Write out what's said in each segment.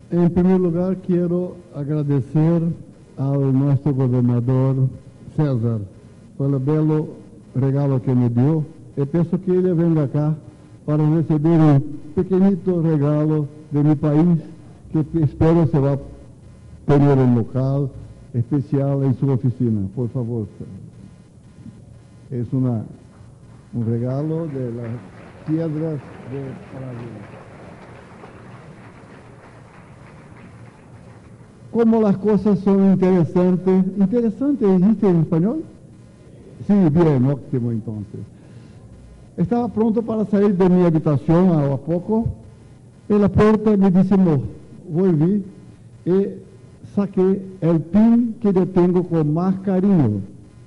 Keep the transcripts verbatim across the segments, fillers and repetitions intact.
En primer lugar, quiero agradecer ao nosso governador César pelo belo regalo que me deu. E peço que ele venha cá para receber um pequenito regalo de meu país, que espero se vá ter um local especial em sua oficina. Por favor. É uma, um regalo de las piedras de Brasil. Como as coisas são interessantes. Interessante, existe em espanhol? Sim, bem, ótimo, então. Estava pronto para sair de minha habitação há pouco. E a porta me disse, no, vou vir. E saquei o pin que eu tenho com mais carinho.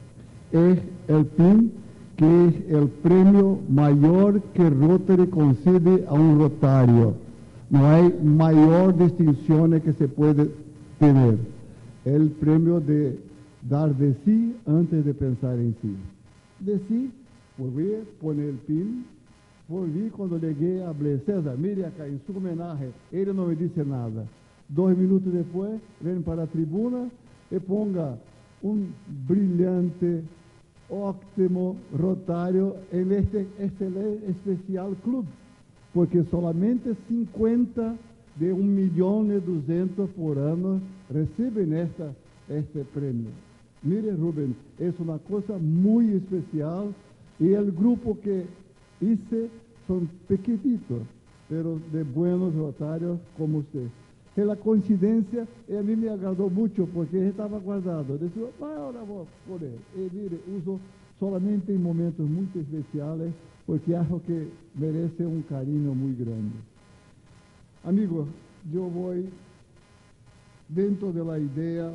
É o pin que é o prêmio maior que Rotary concede a um rotário. Não há maior distinção que se pode ter. É o prêmio de dar de si antes de pensar em si. De si, volví, poner o pin, volví quando cheguei, falei, César, mire acá, em sua homenagem. Ele não me disse nada. Dois minutos depois, vem para a tribuna e ponga um brilhante, ótimo rotário em este excelente, especial clube, porque solamente cinquenta de um milhão e duzentos por ano recebem esta, este prêmio. Mire, Rubén, é uma coisa muito especial e o grupo que hice são pequenitos, pero de buenos rotários como você. Pela coincidência, e a mim me agradou muito, porque estava guardado. Eu disse, ah, agora vou poder. E mire, uso solamente em momentos muito especiais, porque acho que merece um carinho muito grande. Amigo, eu vou dentro da ideia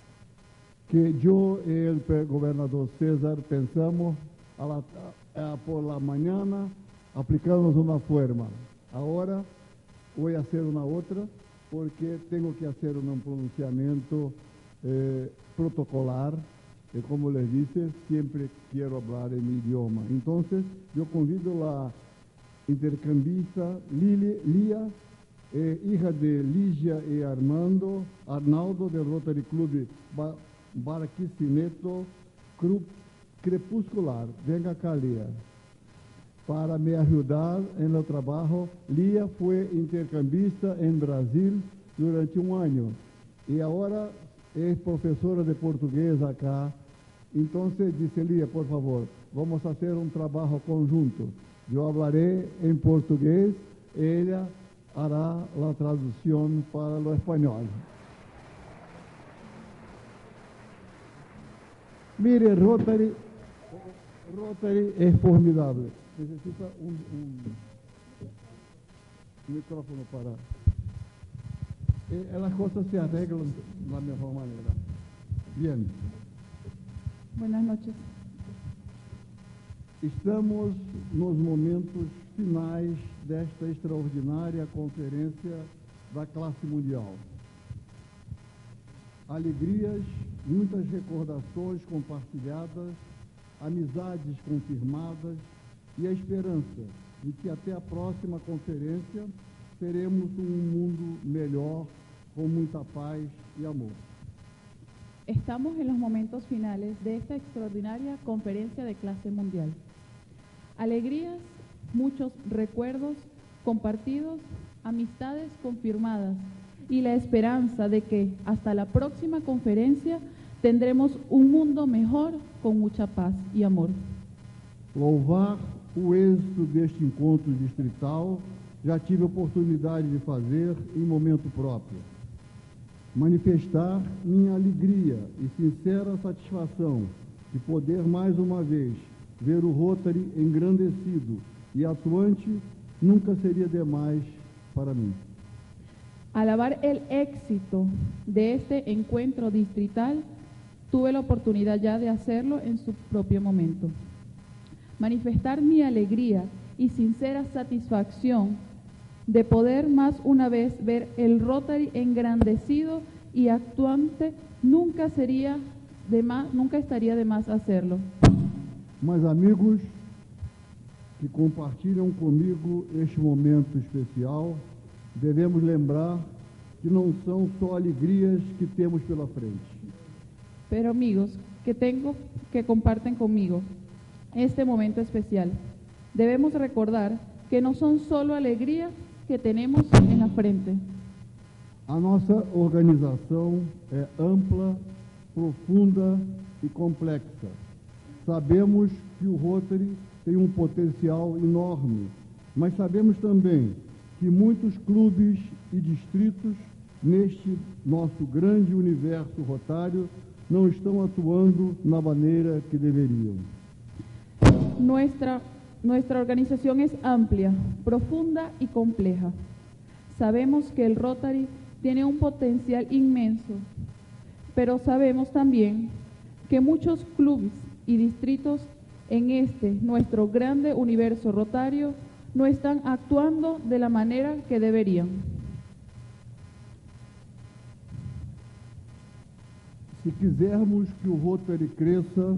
que eu e o governador César pensamos a la, a, por la mañana, aplicamos uma forma. Agora vou fazer uma outra, porque tenho que fazer um pronunciamento eh, protocolar, e como les disse, sempre quero falar em meu idioma. Então, eu convido a intercambista Lili, Lia, eh, hija de Lígia e Armando, Arnaldo, del Rotary Club ba Barquisimeto Crepuscular. Venga cá, Lia. Para me ajudar no trabalho, Lia foi intercambista em Brasil durante um ano e agora é professora de português acá. Então, disse Lia, por favor, vamos fazer um trabalho conjunto. Eu falarei em português, ela hará a tradução para o espanhol. Mire, Rotary, Rotary é formidável. Necessita um, um micrófono para... E as coisas se arreglam da mesma maneira. Bien. Buenas noches. Estamos nos momentos finais desta extraordinária conferência da classe mundial. Alegrias, muitas recordações compartilhadas, amizades confirmadas, e a esperança de que até a próxima conferência teremos um mundo melhor, com muita paz e amor. Estamos en los momentos finales de esta extraordinaria conferencia de clase mundial. Alegrías, muchos recuerdos compartidos, amistades confirmadas y la esperanza de que hasta la próxima conferencia tendremos un mundo mejor con mucha paz y amor. Louvar o êxito deste encontro distrital, já tive a oportunidade de fazer em momento próprio. Manifestar minha alegria e sincera satisfação de poder mais uma vez ver o Rotary engrandecido e atuante nunca seria demais para mim. Alabar el éxito de este encuentro distrital, tuve la oportunidad ya de hacerlo en su propio momento. Manifestar mi alegría y sincera satisfacción de poder más una vez ver el Rotary engrandecido y actuante, nunca sería de más, nunca estaría de más hacerlo. Mas amigos que compartilham comigo este momento especial, devemos lembrar que não são só alegrias que temos pela frente. Pero amigos, que tengo que comparten conmigo este momento especial, debemos recordar que no son solo alegrías que tenemos en la frente. A nossa organização é ampla, profunda e complexa. Sabemos que o Rotary tem um potencial enorme, mas sabemos também que muitos clubes e distritos neste nosso grande universo rotário não estão atuando na maneira que deveriam. Nuestra, nuestra organización es amplia, profunda y compleja. Sabemos que el Rotary tiene un potencial inmenso, pero sabemos también que muchos clubes y distritos en este, nuestro grande universo rotario, no están actuando de la manera que deberían. Se quisermos que o Rotary cresça,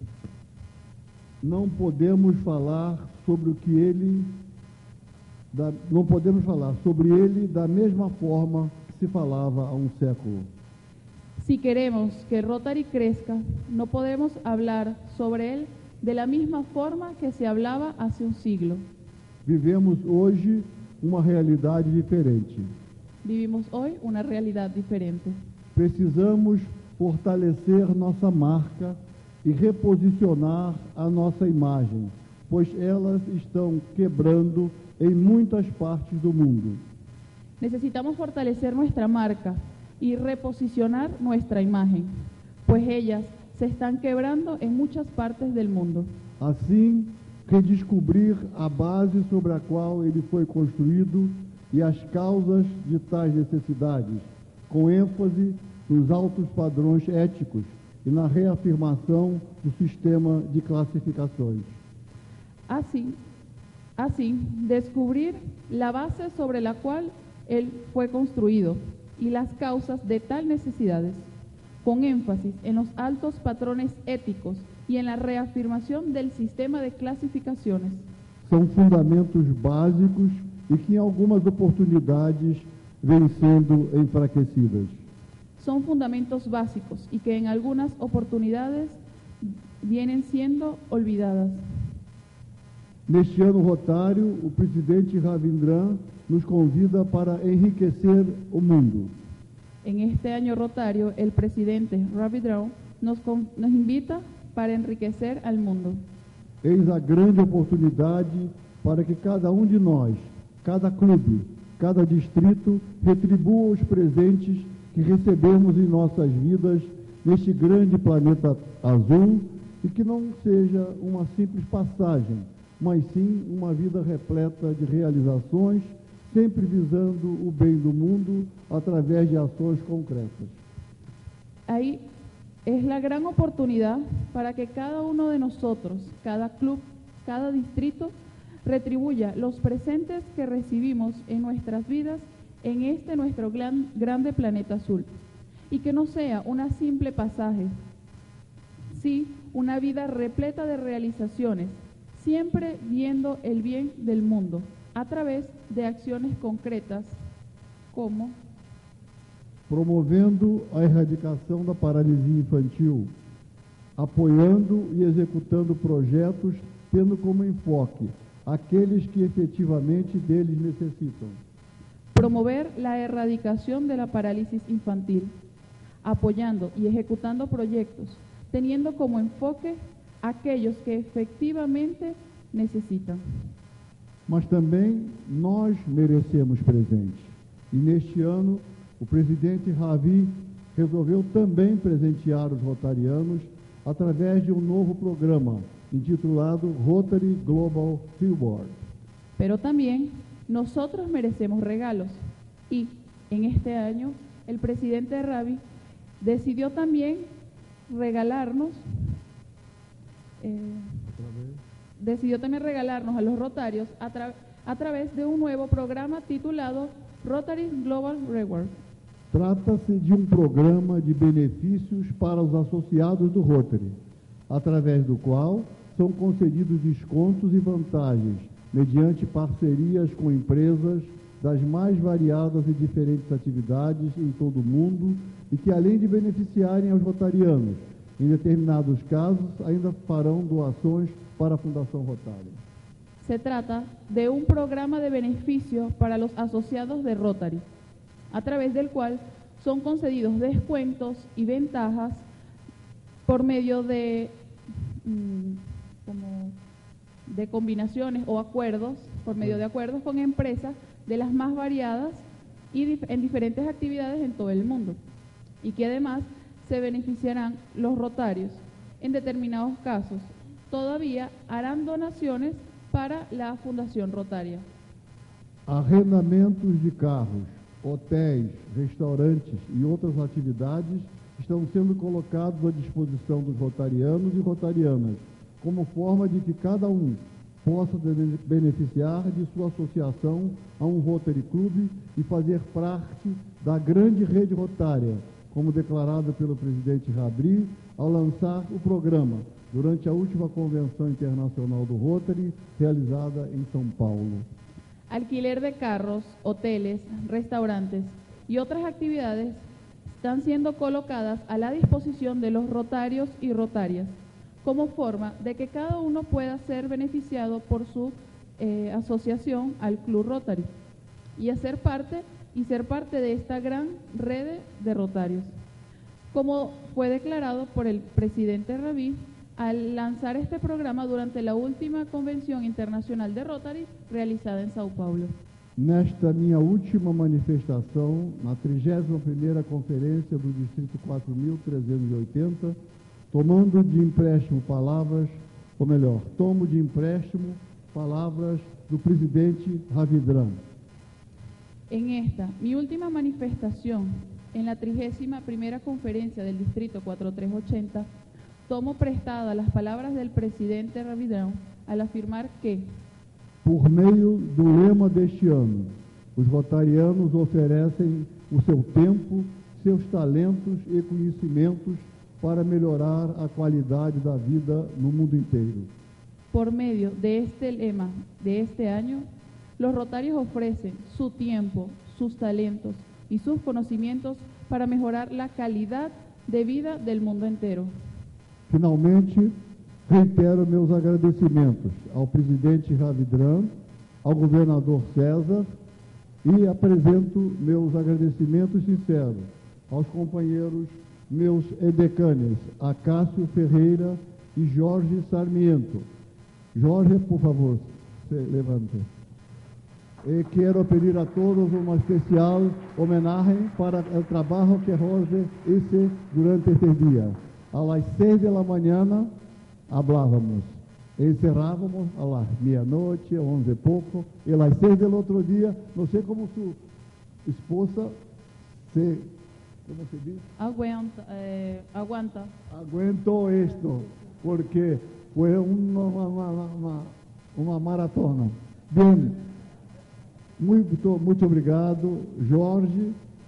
não podemos falar sobre o que ele, da, não podemos falar sobre ele da mesma forma que se falava há um século. Si queremos que Rotary crezca, no podemos hablar sobre él de la misma forma que se hablaba hace un siglo. Vivemos hoje uma realidade diferente. Vivimos hoy una realidad diferente. Precisamos fortalecer nossa marca e reposicionar a nossa imagem, pois elas estão quebrando em muitas partes do mundo. Necesitamos fortalecer nuestra marca y reposicionar nuestra imagen, pues ellas se están quebrando en muchas partes del mundo. Assim, redescobrir a base sobre a qual ele foi construído e as causas de tais necessidades, com ênfase nos altos padrões éticos e na reafirmação do sistema de classificações. Así, así, descubrir la base sobre la cual él fue construido y las causas de tal necesidades, con énfasis en los altos patrones éticos y en la reafirmación del sistema de clasificaciones. São fundamentos básicos e que em algumas oportunidades vêm sendo enfraquecidas. Son fundamentos básicos y que en algunas oportunidades vienen siendo olvidadas. Neste ano rotário, o presidente Ravindran nos convida para enriquecer o mundo. En este año rotario, el presidente Ravindran nos, nos invita para enriquecer al mundo. Eis a grande oportunidade para que cada um de nós, cada clube, cada distrito, retribua os presentes que recebemos em nossas vidas neste grande planeta azul e que não seja uma simples passagem, mas sim uma vida repleta de realizações, sempre visando o bem do mundo através de ações concretas. Ahí es la gran oportunidad para que cada uno de nosotros, cada club, cada distrito, retribuya los presentes que recibimos en nuestras vidas en este nuestro gran, grande planeta azul, y que no sea una simple pasaje, sí, una vida repleta de realizaciones, siempre viendo el bien del mundo, a través de acciones concretas, como promovendo a erradicação da paralisia infantil, apoiando e executando projetos tendo como enfoque aqueles que efetivamente deles necessitam. Promover la erradicación de la parálisis infantil, apoyando y ejecutando proyectos, teniendo como enfoque aquellos que efectivamente necesitan. Mas também nós merecemos presente. E neste ano, o presidente Ravi resolveu também presentear os rotarianos através de um novo programa intitulado Rotary Global Billboard. Pero también nosotros merecemos regalos y en este año el presidente Ravi decidió también regalarnos eh, decidió también regalarnos a los rotarios a, tra a través de un nuevo programa titulado Rotary Global Reward. Trata-se de um programa de benefícios para os associados do Rotary, através do qual são concedidos descontos e vantagens mediante parcerias com empresas, das mais variadas e diferentes atividades em todo o mundo e que, além de beneficiarem aos rotarianos, em determinados casos, ainda farão doações para a Fundação Rotária. Se trata de un programa de beneficio para los asociados de Rotary, a través del cual son concedidos descuentos y ventajas por medio de, mmm, como de combinaciones o acuerdos, por medio de acuerdos con empresas de las más variadas y dif en diferentes actividades en todo el mundo, y que además se beneficiarán los rotarios. En determinados casos, todavía harán donaciones para la Fundación Rotaria. Arrendamentos de carros, hotéis, restaurantes e outras atividades estão sendo colocados à disposição dos rotarianos e rotarianas, como forma de que cada um possa beneficiar de sua associação a um Rotary Club e fazer parte da grande rede rotária, como declarado pelo presidente Rabri ao lançar o programa durante a última Convenção Internacional do Rotary, realizada em São Paulo. Alquiler de carros, hoteles, restaurantes y otras actividades están siendo colocadas a la disposición de los rotarios y rotarias, como forma de que cada uno pueda ser beneficiado por su eh, asociación al Club Rotary y hacer parte y ser parte de esta gran red de rotarios, como fue declarado por el presidente Rabí al lanzar este programa durante la última Convención Internacional de Rotary realizada en Sao Paulo. Nesta minha última manifestação, na trigésima primeira Conferência do Distrito quatro mil trezentos e oitenta, tomando de empréstimo palavras, ou melhor, tomo de empréstimo palavras do presidente Ravidran. En esta, mi última manifestación, en la trigésima primera Conferencia del Distrito cuatro mil trescientos ochenta, tomo prestada las palabras del presidente Ravidran al afirmar que, por meio do lema deste ano, os rotarianos oferecem o seu tempo, seus talentos e conhecimentos para melhorar a qualidade da vida no mundo inteiro. Por medio de este lema de este año, los rotarios ofrecen su tiempo, sus talentos y sus conocimientos para mejorar la calidad de vida del mundo entero. Finalmente, reitero meus agradecimentos ao presidente Ravidran, ao governador César e apresento meus agradecimentos sinceros aos companheiros meus edecanes, Acácio Ferreira e Jorge Sarmiento. Jorge, por favor, se levante. E quero pedir a todos uma especial homenagem para o trabalho que Jorge hizo durante este dia. A las seis de la mañana hablávamos, encerrávamos a las meia-noite, onze e pouco, e a las seis del outro dia, não sei como sua esposa se, como se diz? Aguanta, eh, aguanta. Aguentou isto, porque foi uma, uma, uma, uma maratona. Bem, muito, muito obrigado, Jorge,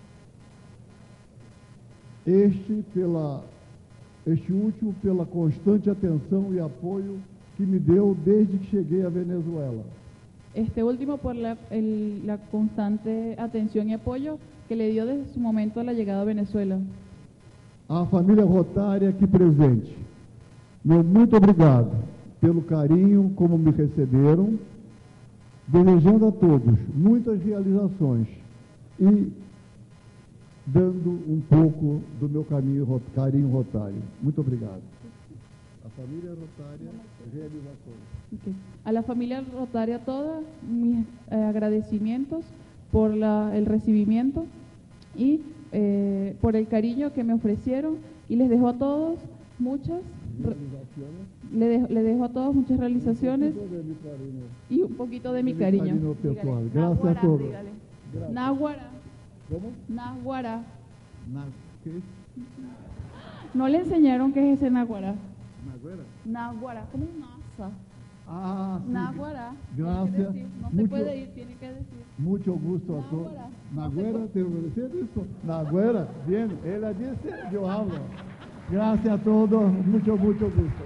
este pela... Este último pela constante atenção e apoio que me deu desde que cheguei à Venezuela. Este último por la, el, la constante atención y apoyo que le dio desde su momento a la llegada a Venezuela. A família Rotária aqui presente, meu muito obrigado pelo carinho como me receberam, desejando a todos muitas realizações e dando um pouco do meu caminho, carinho rotário. Muito obrigado. A família Rotária, realizações. Okay. A la familia Rotaria toda, mis eh, agradecimientos por la, el recibimiento y eh, por el cariño que me ofrecieron, y les dejo a todos muchas le dejo, le dejo a todos muchas realizaciones y un poquito de mi de cariño. Mi cariño personal. Dígale. Gracias Naguará, a todos. dígale. Gracias. Naguará. ¿Cómo? Naguará. Na, ¿qué? No le enseñaron qué es ese Naguará. Naguará. Naguará, como un asa. Ah, sí. Naguará. Gracias. Decir, no se Mucho, puede ir, tiene que decir. Mucho gusto a todos. Naguará. Naguará, ¿te decía eso? Naguará, bien, ella dice, yo hablo. Gracias a todos, mucho, mucho gusto.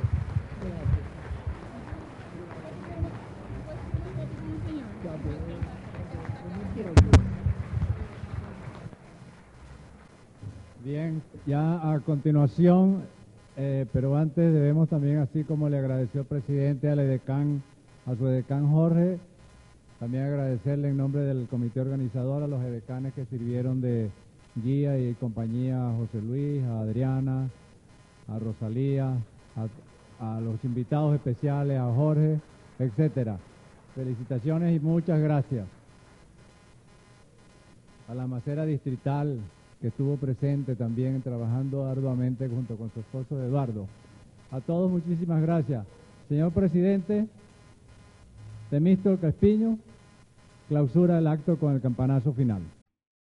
Gracias. Bien, ya a continuación, eh, pero antes debemos también, así como le agradeció el presidente al edecán, a su edecán Jorge, también agradecerle en nombre del comité organizador a los edecanes que sirvieron de guía y compañía, a José Luis, a Adriana, a Rosalía, a, a los invitados especiales, a Jorge, etcétera. Felicitaciones y muchas gracias. A la Macera Distrital, que estuvo presente también trabajando arduamente junto con su esposo Eduardo. A todos muchísimas gracias. Señor presidente, Temístocles Caspiño, clausura el acto con el campanazo final.